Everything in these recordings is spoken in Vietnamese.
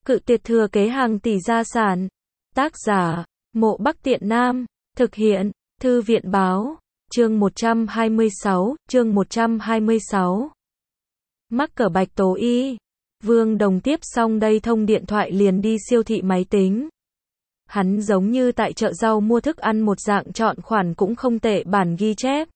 Cự tuyệt thừa kế hàng tỷ gia sản. Tác giả, Mộ Bắc Tiện Nam. Thực hiện, Thư viện báo. Chương 126. Mắc cỡ Bạch Tố Y. Vương Đồng tiếp xong đây thông điện thoại liền đi siêu thị máy tính. Hắn giống như tại chợ rau mua thức ăn một dạng, chọn khoản cũng không tệ, bản ghi chép.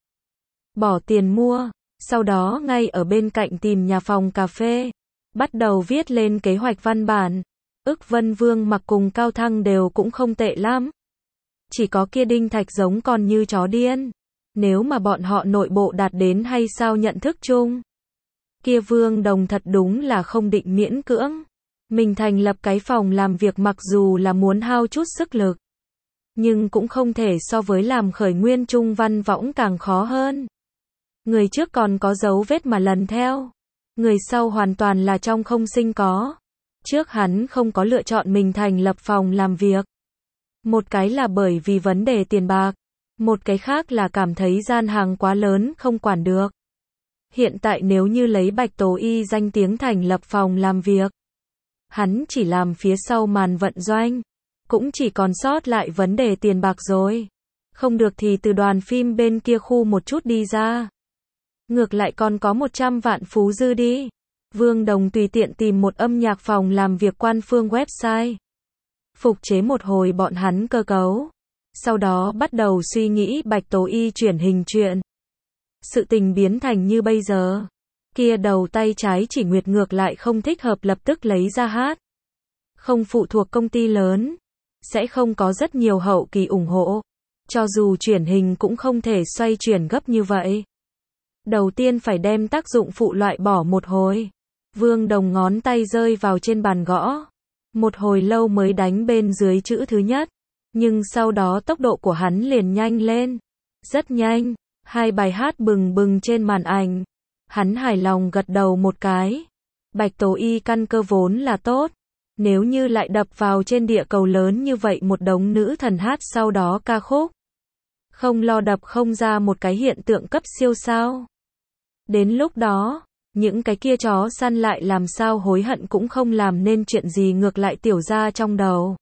Bỏ tiền mua, sau đó ngay ở bên cạnh tìm nhà phòng cà phê. Bắt đầu viết lên kế hoạch văn bản. Ức Vân Vương mặc cùng Cao Thăng đều cũng không tệ lắm. Chỉ có kia Đinh Thạch giống còn như chó điên. Nếu mà bọn họ nội bộ đạt đến hay sao nhận thức chung. Kia Vương Đồng thật đúng là không định miễn cưỡng. Mình thành lập cái phòng làm việc mặc dù là muốn hao chút sức lực. Nhưng cũng không thể so với làm khởi nguyên trung văn võng càng khó hơn. Người trước còn có dấu vết mà lần theo. Người sau hoàn toàn là trong không sinh có. Trước hắn không có lựa chọn mình thành lập phòng làm việc. Một cái là bởi vì vấn đề tiền bạc. Một cái khác là cảm thấy gian hàng quá lớn không quản được. Hiện tại nếu như lấy Bạch Tố Y danh tiếng thành lập phòng làm việc. Hắn chỉ làm phía sau màn vận doanh. Cũng chỉ còn sót lại vấn đề tiền bạc rồi. Không được thì từ đoàn phim bên kia khu một chút đi ra. Ngược lại còn có 100 vạn phú dư đi. Vương Đồng tùy tiện tìm một âm nhạc phòng làm việc quan phương website. Phục chế một hồi bọn hắn cơ cấu. Sau đó bắt đầu suy nghĩ Bạch Tố Y chuyển hình chuyện. Sự tình biến thành như bây giờ. Kia đầu tay trái Chỉ Nguyệt ngược lại không thích hợp lập tức lấy ra hát. Không phụ thuộc công ty lớn. Sẽ không có rất nhiều hậu kỳ ủng hộ. Cho dù chuyển hình cũng không thể xoay chuyển gấp như vậy. Đầu tiên phải đem tác dụng phụ loại bỏ một hồi. Vương Đồng ngón tay rơi vào trên bàn gõ. Một hồi lâu mới đánh bên dưới chữ thứ nhất. Nhưng sau đó tốc độ của hắn liền nhanh lên. Rất nhanh. 2 bài hát bừng bừng trên màn ảnh. Hắn hài lòng gật đầu một cái. Bạch Tố Y căn cơ vốn là tốt. Nếu như lại đập vào trên địa cầu lớn như vậy một đống nữ thần hát sau đó ca khúc. Không lo đập không ra một cái hiện tượng cấp siêu sao. Đến lúc đó, những cái kia chó săn lại làm sao hối hận cũng không làm nên chuyện gì, ngược lại tiểu ra trong đầu.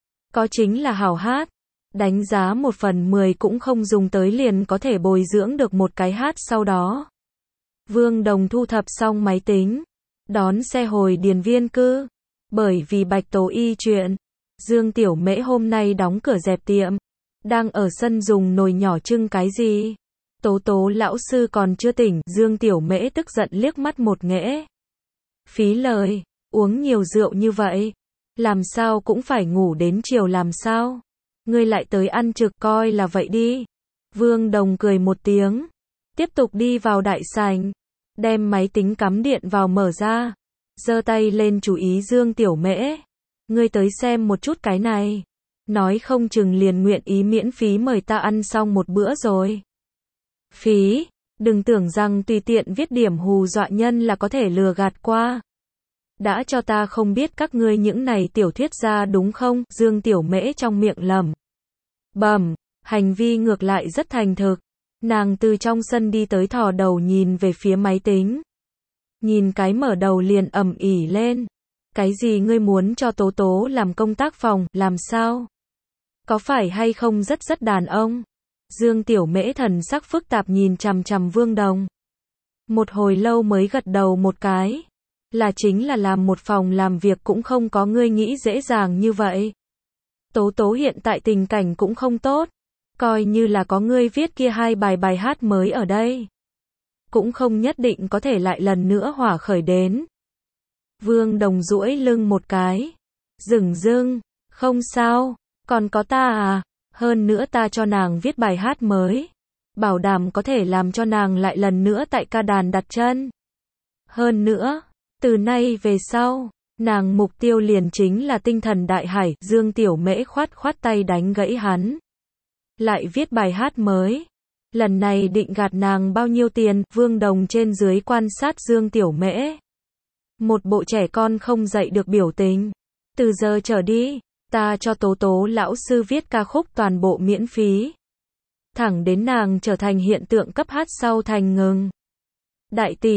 Có chính là hảo hát. Đánh giá 1/10 cũng không dùng tới liền có thể bồi dưỡng được một cái hát sau đó. Vương Đồng thu thập xong máy tính. Đón xe hồi Điền Viên Cư. Bởi vì Bạch Tố Y chuyện. Dương Tiểu Mễ hôm nay đóng cửa dẹp tiệm. Đang ở sân dùng nồi nhỏ trưng cái gì. Tố Tố lão sư còn chưa tỉnh. Dương Tiểu Mễ tức giận liếc mắt một nghễ. Phí lời. Uống nhiều rượu như vậy. Làm sao cũng phải ngủ đến chiều làm sao. Ngươi lại tới ăn trực coi là vậy đi. Vương Đồng cười một tiếng. Tiếp tục đi vào đại sảnh. Đem máy tính cắm điện vào mở ra. Giơ tay lên chú ý Dương Tiểu Mễ. Ngươi tới xem một chút cái này. Nói không chừng liền nguyện ý miễn phí mời ta ăn xong một bữa rồi. Phí, đừng tưởng rằng tùy tiện viết điểm hù dọa nhân là có thể lừa gạt qua. Đã cho ta không biết các ngươi những này tiểu thuyết gia đúng không? Dương Tiểu Mễ trong miệng lẩm bẩm, hành vi ngược lại rất thành thực. Nàng từ trong sân đi tới thò đầu nhìn về phía máy tính. Nhìn cái mở đầu liền ầm ĩ lên. Cái gì ngươi muốn cho Tố Tố làm công tác phòng, làm sao? Có phải hay không rất đàn ông? Dương Tiểu Mễ thần sắc phức tạp nhìn chằm chằm Vương Đồng. Một hồi lâu mới gật đầu một cái. Là chính là làm một phòng làm việc cũng không có ngươi nghĩ dễ dàng như vậy. Tố Tố hiện tại tình cảnh cũng không tốt. Coi như là có ngươi viết kia 2 bài hát mới ở đây. Cũng không nhất định có thể lại lần nữa hỏa khởi đến. Vương Đồng duỗi lưng một cái. Dửng, không sao, còn có ta à. Hơn nữa ta cho nàng viết bài hát mới. Bảo đảm có thể làm cho nàng lại lần nữa tại ca đàn đặt chân. Hơn nữa, từ nay về sau, nàng mục tiêu liền chính là tinh thần đại hải. Dương Tiểu Mễ khoát tay đánh gãy hắn. Lại viết bài hát mới. Lần này định gạt nàng bao nhiêu tiền? Vương Đồng trên dưới quan sát Dương Tiểu Mễ. Một bộ trẻ con không dạy được biểu tình. Từ giờ trở đi, ta cho Tố Tố lão sư viết ca khúc toàn bộ miễn phí. Thẳng đến nàng trở thành hiện tượng cấp hát sau thành ngừng. Đại tỷ,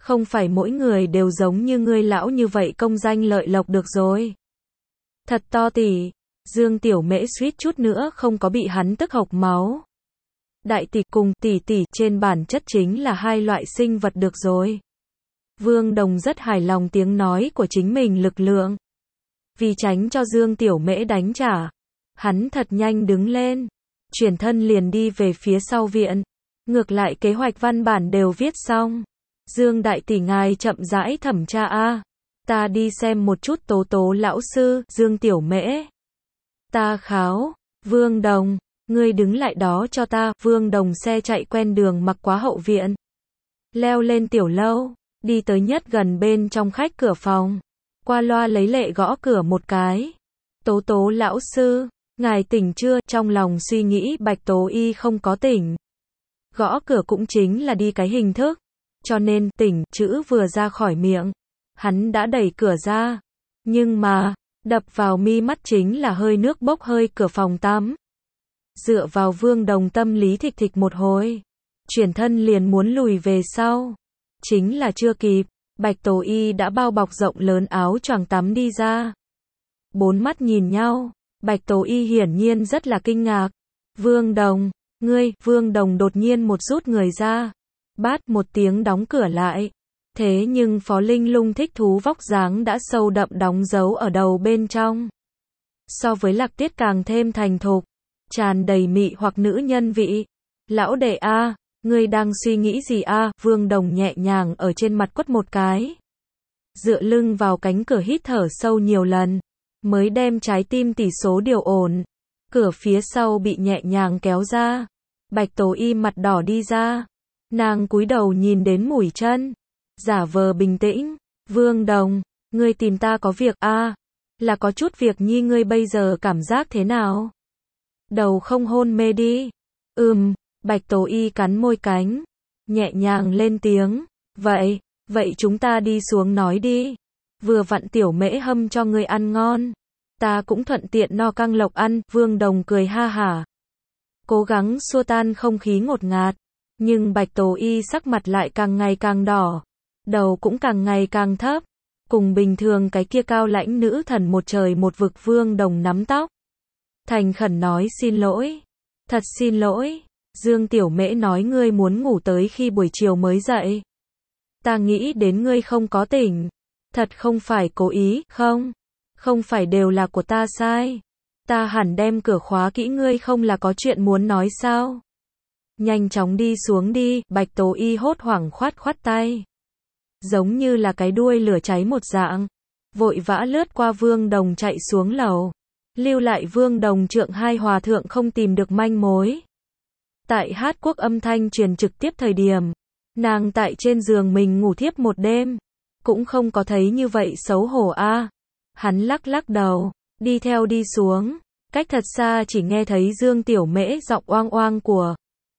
Không phải mỗi người đều giống như ngươi lão như vậy công danh lợi lộc được rồi. Thật to tỷ. Dương Tiểu Mễ suýt chút nữa không có bị hắn tức hộc máu. Đại tỷ cùng tỷ tỷ trên bản chất chính là hai loại sinh vật được rồi. Vương Đồng rất hài lòng tiếng nói của chính mình lực lượng. Vì tránh cho Dương Tiểu Mễ đánh trả, hắn thật nhanh đứng lên, chuyển thân liền đi về phía sau viện. Ngược lại kế hoạch văn bản đều viết xong. Dương đại tỷ ngài chậm rãi thẩm tra a. Ta đi xem một chút Tố Tố lão sư, Dương Tiểu Mễ. Ta kháo, Vương Đồng, ngươi đứng lại đó cho ta. Vương Đồng xe chạy quen đường mặc quá hậu viện. Leo lên tiểu lâu, đi tới nhất gần bên trong khách cửa phòng. Qua loa lấy lệ gõ cửa một cái. Tố Tố lão sư, ngài tỉnh chưa? Trong lòng suy nghĩ Bạch Tố Y không có tỉnh. Gõ cửa cũng chính là đi cái hình thức. Cho nên, tỉnh, chữ vừa ra khỏi miệng. Hắn đã đẩy cửa ra. Nhưng mà, đập vào mi mắt chính là hơi nước bốc hơi cửa phòng tắm. Dựa vào Vương Đồng tâm lý thịch thịch một hồi. Chuyển thân liền muốn lùi về sau. Chính là chưa kịp, Bạch Tố Y đã bao bọc rộng lớn áo choàng tắm đi ra. Bốn mắt nhìn nhau, Bạch Tố Y hiển nhiên rất là kinh ngạc. Vương Đồng, ngươi, Vương Đồng đột nhiên một rút người ra. Bát một tiếng đóng cửa lại. Thế nhưng Phó Linh Lung thích thú vóc dáng đã sâu đậm đóng dấu ở đầu bên trong. So với Lạc Tiết càng thêm thành thục, tràn đầy mị hoặc nữ nhân vị. Lão đệ a, ngươi đang suy nghĩ gì a? Vương Đồng nhẹ nhàng ở trên mặt quất một cái. Dựa lưng vào cánh cửa hít thở sâu nhiều lần, mới đem trái tim tỷ số điều ổn. Cửa phía sau bị nhẹ nhàng kéo ra. Bạch Tố Y mặt đỏ đi ra. Nàng cúi đầu nhìn đến mũi chân. Giả vờ bình tĩnh. Vương Đồng, ngươi tìm ta có việc a? Là có chút việc nhi, ngươi bây giờ cảm giác thế nào? Đầu không hôn mê đi. Bạch Tố Y cắn môi cánh. Nhẹ nhàng lên tiếng. Vậy chúng ta đi xuống nói đi. Vừa vặn Tiểu Mễ hâm cho ngươi ăn ngon. Ta cũng thuận tiện no căng lộc ăn. Vương Đồng cười ha hả. Cố gắng xua tan không khí ngột ngạt. Nhưng Bạch Tố Y sắc mặt lại càng ngày càng đỏ. Đầu cũng càng ngày càng thấp. Cùng bình thường cái kia cao lãnh nữ thần một trời một vực. Vương Đồng nắm tóc. Thành khẩn nói xin lỗi. Thật xin lỗi. Dương Tiểu Mễ nói ngươi muốn ngủ tới khi buổi chiều mới dậy. Ta nghĩ đến ngươi không có tỉnh. Thật không phải cố ý, không? Không phải đều là của ta sai. Ta hẳn đem cửa khóa kỹ, ngươi không là có chuyện muốn nói sao? Nhanh chóng đi xuống đi. Bạch Tố Y hốt hoảng khoát khoát tay. Giống như là cái đuôi lửa cháy một dạng. Vội vã lướt qua Vương Đồng chạy xuống lầu. Lưu lại Vương Đồng trượng hai hòa thượng không tìm được manh mối. Tại Hát Quốc âm thanh truyền trực tiếp thời điểm, nàng tại trên giường mình ngủ thiếp một đêm, cũng không có thấy như vậy xấu hổ a. Hắn lắc lắc đầu, đi theo đi xuống, cách thật xa chỉ nghe thấy Dương Tiểu Mễ giọng oang oang của.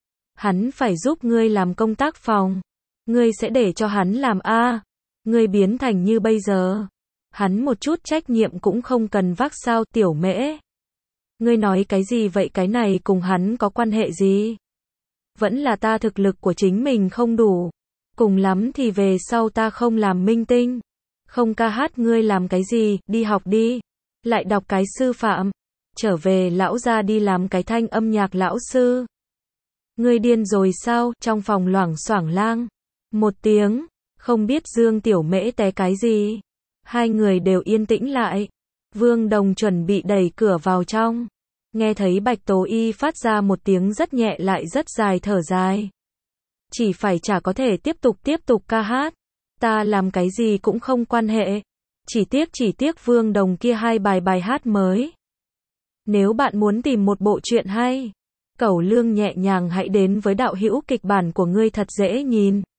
Hắn phải giúp ngươi làm công tác phòng, ngươi sẽ để cho hắn làm a? Ngươi biến thành như bây giờ, hắn một chút trách nhiệm cũng không cần vác sao? Tiểu Mễ, ngươi nói cái gì vậy? Cái này cùng hắn có quan hệ gì? Vẫn là ta thực lực của chính mình không đủ. Cùng lắm thì về sau ta không làm minh tinh, không ca hát, ngươi làm cái gì? Đi học đi. Lại đọc cái sư phạm. Trở về lão gia đi làm cái thanh âm nhạc lão sư. Ngươi điên rồi sao? Trong phòng loảng xoảng lang một tiếng, không biết Dương Tiểu Mễ té cái gì. Hai người đều yên tĩnh lại. Vương Đồng chuẩn bị đẩy cửa vào trong. Nghe thấy Bạch Tố Y phát ra một tiếng rất nhẹ lại rất dài thở dài. Chỉ phải chả có thể tiếp tục ca hát. Ta làm cái gì cũng không quan hệ. Chỉ tiếc Vương Đồng kia hai bài hát mới. Nếu bạn muốn tìm một bộ truyện hay, cẩu lương nhẹ nhàng hãy đến với đạo hữu kịch bản của ngươi thật dễ nhìn.